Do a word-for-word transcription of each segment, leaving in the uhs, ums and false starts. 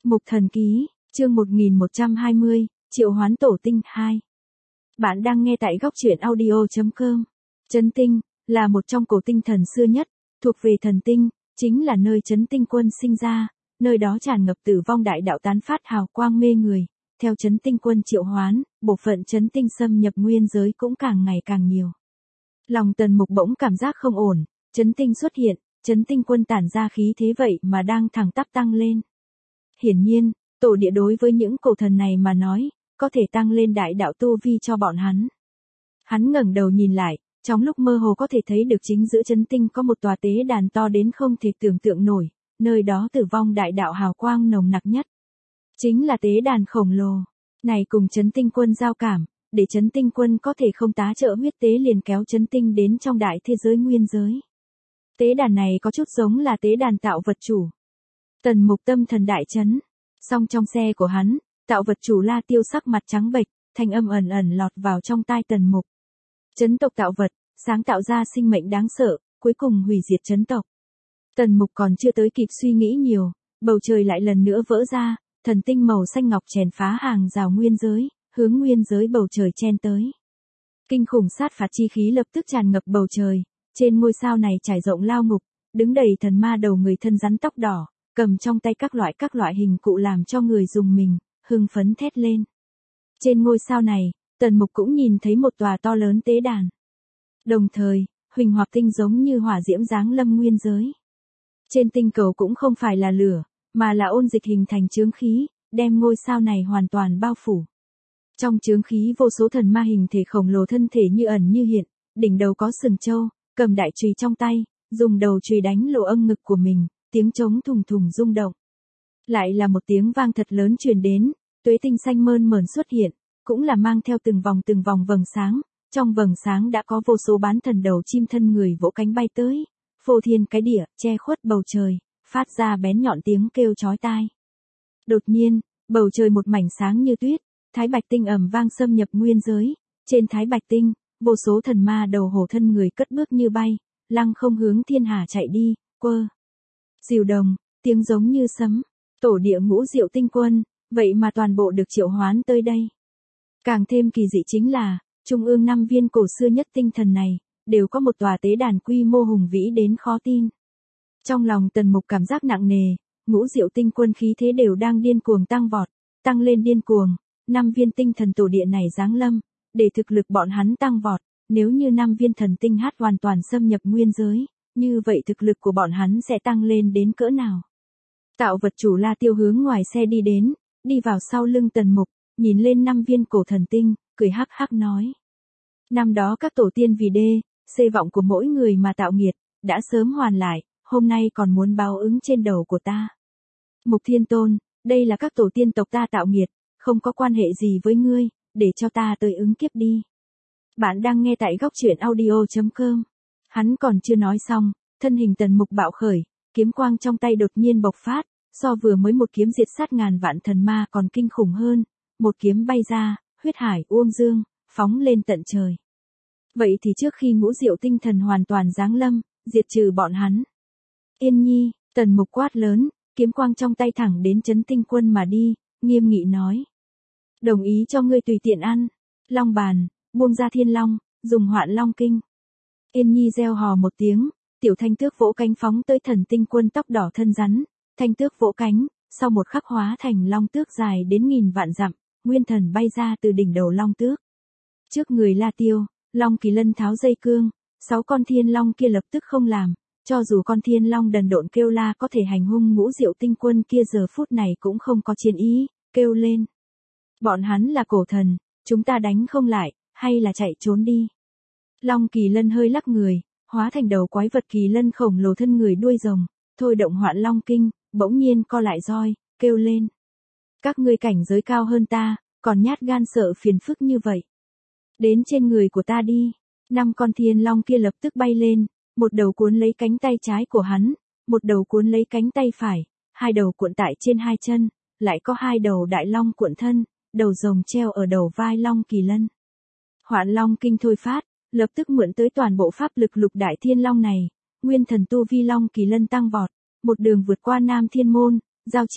Mục Thần Ký, chương một nghìn một trăm hai mươi, Triệu Hoán Tổ Tinh hai. Bạn đang nghe tại góc truyện audio chấm com. Trấn Tinh là một trong cổ tinh thần xưa nhất, thuộc về thần tinh, chính là nơi Trấn Tinh Quân sinh ra, nơi đó tràn ngập tử vong đại đạo tán phát hào quang mê người. Theo Trấn Tinh Quân triệu hoán, bộ phận Trấn Tinh xâm nhập nguyên giới cũng càng ngày càng nhiều. Lòng Tần Mục bỗng cảm giác không ổn, Trấn Tinh xuất hiện, Trấn Tinh Quân tản ra khí thế vậy mà đang thẳng tắp tăng lên. Hiển nhiên, tổ địa đối với những cổ thần này mà nói, có thể tăng lên đại đạo tu vi cho bọn hắn. Hắn ngẩng đầu nhìn lại, trong lúc mơ hồ có thể thấy được chính giữa Trấn Tinh có một tòa tế đàn to đến không thể tưởng tượng nổi, nơi đó tử vong đại đạo hào quang nồng nặc nhất. Chính là tế đàn khổng lồ, này cùng Trấn Tinh Quân giao cảm, để Trấn Tinh Quân có thể không tá trợ huyết tế liền kéo Trấn Tinh đến trong đại thế giới nguyên giới. Tế đàn này có chút giống là tế đàn tạo vật chủ. Tần Mục tâm thần đại chấn, song trong xe của hắn, tạo vật chủ La Tiêu sắc mặt trắng bệch, thanh âm ẩn ẩn lọt vào trong tai Tần Mục. Chấn tộc tạo vật, sáng tạo ra sinh mệnh đáng sợ, cuối cùng hủy diệt chấn tộc. Tần Mục còn chưa tới kịp suy nghĩ nhiều, bầu trời lại lần nữa vỡ ra, thần tinh màu xanh ngọc chèn phá hàng rào nguyên giới, hướng nguyên giới bầu trời chen tới. Kinh khủng sát phạt chi khí lập tức tràn ngập bầu trời, trên ngôi sao này trải rộng lao ngục, đứng đầy thần ma đầu người thân rắn tóc đỏ, cầm trong tay các loại các loại hình cụ làm cho người dùng mình, hưng phấn thét lên. Trên ngôi sao này, Tần Mục cũng nhìn thấy một tòa to lớn tế đàn. Đồng thời, huỳnh hoặc tinh giống như hỏa diễm giáng lâm nguyên giới. Trên tinh cầu cũng không phải là lửa, mà là ôn dịch hình thành chướng khí, đem ngôi sao này hoàn toàn bao phủ. Trong chướng khí vô số thần ma hình thể khổng lồ thân thể như ẩn như hiện, đỉnh đầu có sừng trâu, cầm đại chùy trong tay, dùng đầu chùy đánh lỗ âm ngực của mình, tiếng trống thùng thùng rung động. Lại là một tiếng vang thật lớn truyền đến, tuế tinh xanh mơn mởn xuất hiện, cũng là mang theo từng vòng từng vòng vầng sáng, trong vầng sáng đã có vô số bán thần đầu chim thân người vỗ cánh bay tới, phô thiên cái địa, che khuất bầu trời, phát ra bén nhọn tiếng kêu chói tai. Đột nhiên, bầu trời một mảnh sáng như tuyết, Thái Bạch Tinh ầm vang xâm nhập nguyên giới, trên Thái Bạch Tinh, vô số thần ma đầu hổ thân người cất bước như bay, lăng không hướng thiên hà chạy đi, quơ. Diều đồng, tiếng giống như sấm, tổ địa Ngũ Diệu Tinh Quân, vậy mà toàn bộ được triệu hoán tới đây. Càng thêm kỳ dị chính là, trung ương năm viên cổ xưa nhất tinh thần này, đều có một tòa tế đàn quy mô hùng vĩ đến khó tin. Trong lòng Tần Mục cảm giác nặng nề, Ngũ Diệu Tinh Quân khí thế đều đang điên cuồng tăng vọt, tăng lên điên cuồng, năm viên tinh thần tổ địa này giáng lâm, để thực lực bọn hắn tăng vọt, nếu như năm viên thần tinh hát hoàn toàn xâm nhập nguyên giới, như vậy thực lực của bọn hắn sẽ tăng lên đến cỡ nào. Tạo vật chủ La Tiêu hướng ngoài xe đi đến, đi vào sau lưng Tần Mục, nhìn lên năm viên cổ thần tinh, cười hắc hắc nói. Năm đó các tổ tiên vì đê, xê vọng của mỗi người mà tạo nghiệt, đã sớm hoàn lại, hôm nay còn muốn báo ứng trên đầu của ta. Mục Thiên Tôn, đây là các tổ tiên tộc ta tạo nghiệt, không có quan hệ gì với ngươi, để cho ta tới ứng kiếp đi. Bạn đang nghe tại góc truyện audio chấm com. Hắn còn chưa nói xong, thân hình Tần Mục bạo khởi, kiếm quang trong tay đột nhiên bộc phát, so vừa mới một kiếm diệt sát ngàn vạn thần ma còn kinh khủng hơn, một kiếm bay ra, huyết hải uông dương, phóng lên tận trời. Vậy thì trước khi Ngũ Diệu Tinh Thần hoàn toàn giáng lâm, diệt trừ bọn hắn. Yên Nhi, Tần Mục quát lớn, kiếm quang trong tay thẳng đến Trấn Tinh Quân mà đi, nghiêm nghị nói. Đồng ý cho ngươi tùy tiện ăn. Long bàn, buông ra thiên long, dùng hoạn long kinh. Yên Nhi reo hò một tiếng, tiểu thanh tước vỗ cánh phóng tới Thần Tinh Quân tóc đỏ thân rắn, thanh tước vỗ cánh, sau một khắc hóa thành long tước dài đến nghìn vạn dặm, nguyên thần bay ra từ đỉnh đầu long tước. Trước người La Tiêu, Long Kỳ Lân tháo dây cương, sáu con thiên long kia lập tức không làm, cho dù con thiên long đần độn kêu la có thể hành hung Ngũ Diệu Tinh Quân kia giờ phút này cũng không có chiến ý, kêu lên. Bọn hắn là cổ thần, chúng ta đánh không lại, hay là chạy trốn đi. Long Kỳ Lân hơi lắc người, hóa thành đầu quái vật kỳ lân khổng lồ thân người đuôi rồng, thôi động hoạn long kinh, bỗng nhiên co lại roi, kêu lên. Các ngươi cảnh giới cao hơn ta, còn nhát gan sợ phiền phức như vậy. Đến trên người của ta đi. Năm con thiên long kia lập tức bay lên, một đầu cuốn lấy cánh tay trái của hắn, một đầu cuốn lấy cánh tay phải, hai đầu cuộn tại trên hai chân, lại có hai đầu đại long cuộn thân, đầu rồng treo ở đầu vai Long Kỳ Lân. Hoạn long kinh thôi phát, lập tức mượn tới toàn bộ pháp lực lục đại thiên long này, nguyên thần tu vi Long Kỳ Lân tăng vọt, một đường vượt qua Nam Thiên Môn, Giao Trì,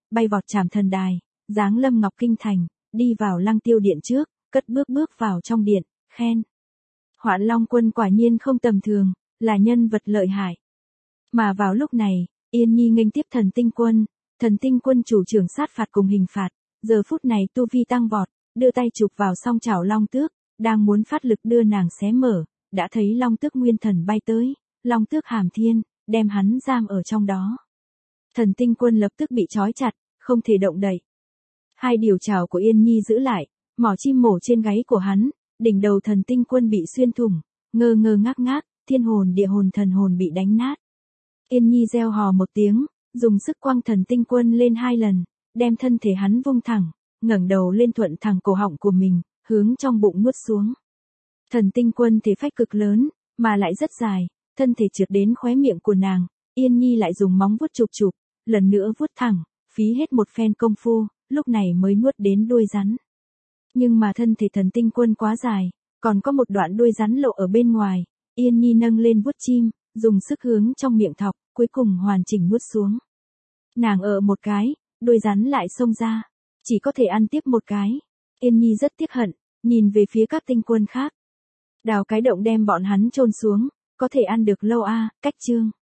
bay vọt Trảm Thần Đài, giáng lâm Ngọc Kinh Thành, đi vào Lăng Tiêu Điện trước, cất bước bước vào trong điện, khen. Hoạn Long Quân quả nhiên không tầm thường, là nhân vật lợi hại. Mà vào lúc này, Yên Nhi nghênh tiếp Thần Tinh Quân, Thần Tinh Quân chủ trưởng sát phạt cùng hình phạt, giờ phút này tu vi tăng vọt, đưa tay chụp vào song chảo Long Tước, đang muốn phát lực đưa nàng xé mở, đã thấy Long Tước nguyên thần bay tới, Long Tước hàm thiên, đem hắn giam ở trong đó. Thần Tinh Quân lập tức bị trói chặt, không thể động đậy. Hai điều chảo của Yên Nhi giữ lại, mỏ chim mổ trên gáy của hắn, đỉnh đầu Thần Tinh Quân bị xuyên thủng, ngơ ngơ ngác ngác, thiên hồn địa hồn thần hồn bị đánh nát. Yên Nhi reo hò một tiếng, dùng sức quăng Thần Tinh Quân lên hai lần, đem thân thể hắn vung thẳng, ngẩng đầu lên thuận thẳng cổ họng của mình, hướng trong bụng nuốt xuống. Thần Tinh Quân thể phách cực lớn, mà lại rất dài, thân thể trượt đến khóe miệng của nàng, Yên Nhi lại dùng móng vuốt chụp chụp, lần nữa vuốt thẳng, phí hết một phen công phu, lúc này mới nuốt đến đuôi rắn. Nhưng mà thân thể Thần Tinh Quân quá dài, còn có một đoạn đuôi rắn lộ ở bên ngoài, Yên Nhi nâng lên vuốt chim, dùng sức hướng trong miệng thọc, cuối cùng hoàn chỉnh nuốt xuống. Nàng ở một cái, đuôi rắn lại xông ra, chỉ có thể ăn tiếp một cái. Yên Nhi rất tiếc hận, nhìn về phía các tinh quân khác. Đào cái động đem bọn hắn chôn xuống, có thể ăn được lâu a, cách chương.